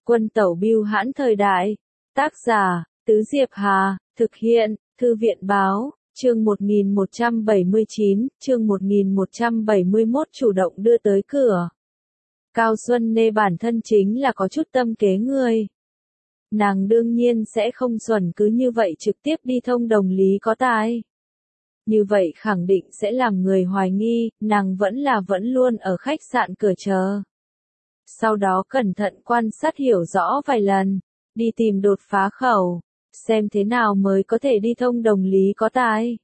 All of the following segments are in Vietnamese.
Quân tẩu bưu hãn thời đại. Tác giả, Tứ Diệp Hà, thực hiện, Thư viện báo, chương 1179, chương 1171 chủ động đưa tới cửa. Cao Xuân Nê bản thân chính là có chút tâm kế người. Nàng đương nhiên sẽ không xuẩn cứ như vậy trực tiếp đi thông đồng Lý Có Tài. Như vậy khẳng định sẽ làm người hoài nghi, nàng vẫn luôn ở khách sạn cửa chờ. Sau đó cẩn thận quan sát hiểu rõ vài lần, đi tìm đột phá khẩu, xem thế nào mới có thể đi thông đồng Lý Có Tài.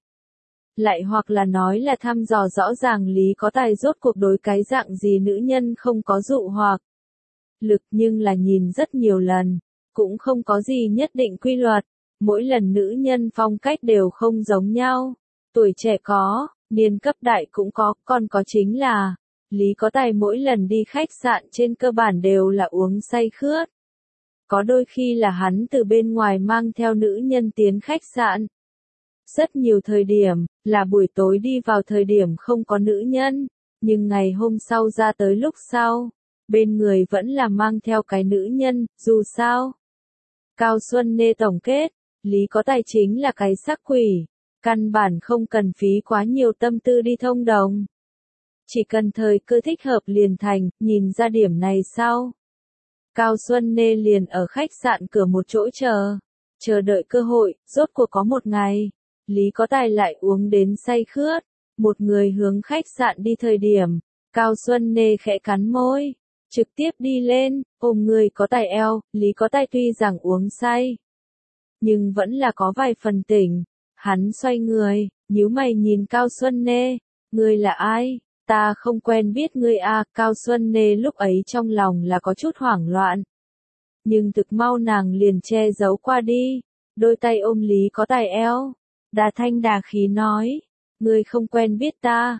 Lại hoặc là nói là thăm dò rõ ràng Lý Có Tài rốt cuộc đối cái dạng gì nữ nhân không có dụ hoặc lực, nhưng là nhìn rất nhiều lần, cũng không có gì nhất định quy luật, mỗi lần nữ nhân phong cách đều không giống nhau, tuổi trẻ có, niên cấp đại cũng có, còn có chính là Lý Có Tài mỗi lần đi khách sạn trên cơ bản đều là uống say khướt. Có đôi khi là hắn từ bên ngoài mang theo nữ nhân tiến khách sạn. Rất nhiều thời điểm, là buổi tối đi vào thời điểm không có nữ nhân, nhưng ngày hôm sau ra tới lúc sau, bên người vẫn là mang theo cái nữ nhân, dù sao. Cao Xuân Nê tổng kết, Lý Có Tài chính là cái sắc quỷ, căn bản không cần phí quá nhiều tâm tư đi thông đồng. Chỉ cần thời cơ thích hợp liền thành, nhìn ra điểm này sau. Cao Xuân Nê liền ở khách sạn cửa một chỗ chờ đợi cơ hội, rốt cuộc có một ngày, Lý Có Tài lại uống đến say khướt, một người hướng khách sạn đi thời điểm, Cao Xuân Nê khẽ cắn môi, trực tiếp đi lên, ôm người Có Tài eo, Lý Có Tài tuy rằng uống say, nhưng vẫn là có vài phần tỉnh, hắn xoay người, nhíu mày nhìn Cao Xuân Nê, ngươi là ai? Ta không quen biết ngươi à, Cao Xuân Nê lúc ấy trong lòng là có chút hoảng loạn. Nhưng thực mau nàng liền che giấu qua đi, đôi tay ôm Lý Có Tài eo, đà thanh đà khí nói, ngươi không quen biết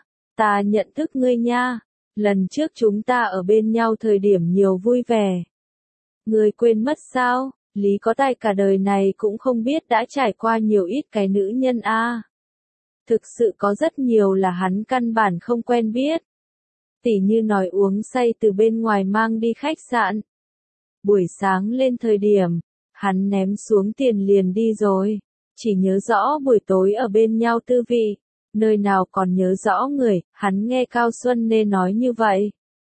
ta nhận thức ngươi nha, lần trước chúng ta ở bên nhau thời điểm nhiều vui vẻ. Ngươi quên mất sao, Lý Có Tài cả đời này cũng không biết đã trải qua nhiều ít cái nữ nhân a. Thực sự có rất nhiều là hắn căn bản không quen biết. Tỉ như nói uống say từ bên ngoài mang đi khách sạn. Buổi sáng lên thời điểm, hắn ném xuống tiền liền đi rồi. Chỉ nhớ rõ buổi tối ở bên nhau tư vị, nơi nào còn nhớ rõ người, hắn nghe Cao Xuân Nê nói như vậy.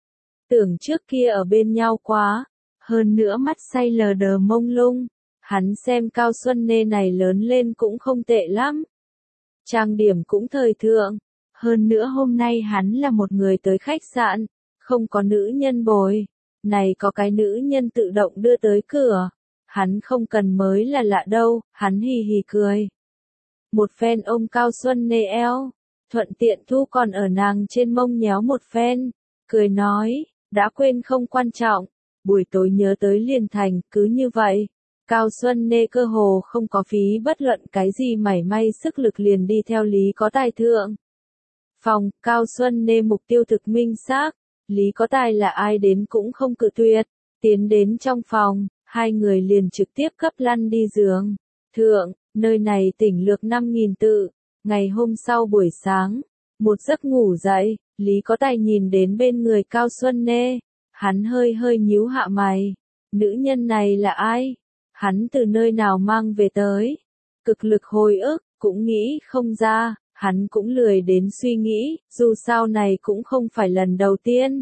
Tưởng trước kia ở bên nhau quá, hơn nữa mắt say lờ đờ mông lung, hắn xem Cao Xuân Nê này lớn lên cũng không tệ lắm. Trang điểm cũng thời thượng, hơn nữa hôm nay hắn là một người tới khách sạn, không có nữ nhân bồi, này có cái nữ nhân tự động đưa tới cửa, hắn không cần mới là lạ đâu, hắn hì hì cười. Một phen ôm Cao Xuân Nê eo, thuận tiện thu còn ở nàng trên mông nhéo một phen, cười nói, đã quên không quan trọng, buổi tối nhớ tới liền thành, cứ như vậy. Cao Xuân Nê cơ hồ không có phí bất luận cái gì mảy may sức lực liền đi theo Lý Có Tài thượng. Phòng, Cao Xuân Nê mục tiêu thực minh xác, Lý Có Tài là ai đến cũng không cự tuyệt, tiến đến trong phòng, hai người liền trực tiếp cấp lăn đi giường. Thượng, nơi này tỉnh lược 5.000 tự, ngày hôm sau buổi sáng, một giấc ngủ dậy, Lý Có Tài nhìn đến bên người Cao Xuân Nê, hắn hơi nhíu hạ mày, nữ nhân này là ai? Hắn từ nơi nào mang về tới? Cực lực hồi ức, cũng nghĩ không ra, hắn cũng lười đến suy nghĩ, dù sao này cũng không phải lần đầu tiên.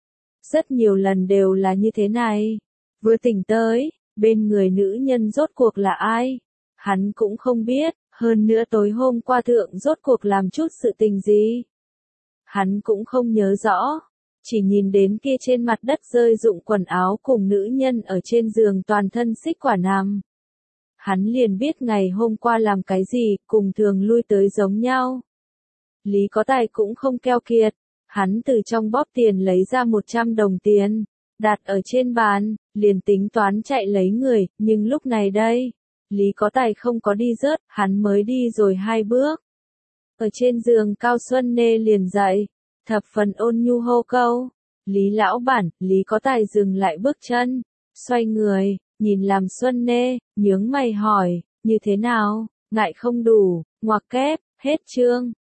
Rất nhiều lần đều là như thế này. Vừa tỉnh tới, bên người nữ nhân rốt cuộc là ai? Hắn cũng không biết, hơn nữa tối hôm qua thượng rốt cuộc làm chút sự tình gì? Hắn cũng không nhớ rõ. Chỉ nhìn đến kia trên mặt đất rơi rụng quần áo cùng nữ nhân ở trên giường toàn thân xích quả nằm. Hắn liền biết ngày hôm qua làm cái gì, cùng thường lui tới giống nhau. Lý Có Tài cũng không keo kiệt, hắn từ trong bóp tiền lấy ra 100 đồng tiền, đặt ở trên bàn, liền tính toán chạy lấy người, nhưng lúc này đây, Lý Có Tài không có đi rớt, hắn mới đi rồi 2 bước. Ở trên giường Cao Xuân Nê liền dậy. Thập phần ôn nhu hô câu, Lý lão bản, Lý Có Tài dừng lại bước chân, xoay người, nhìn làm Xuân Nê, nhướng mày hỏi, như thế nào, ngại không đủ, ngoặc kép, hết chương.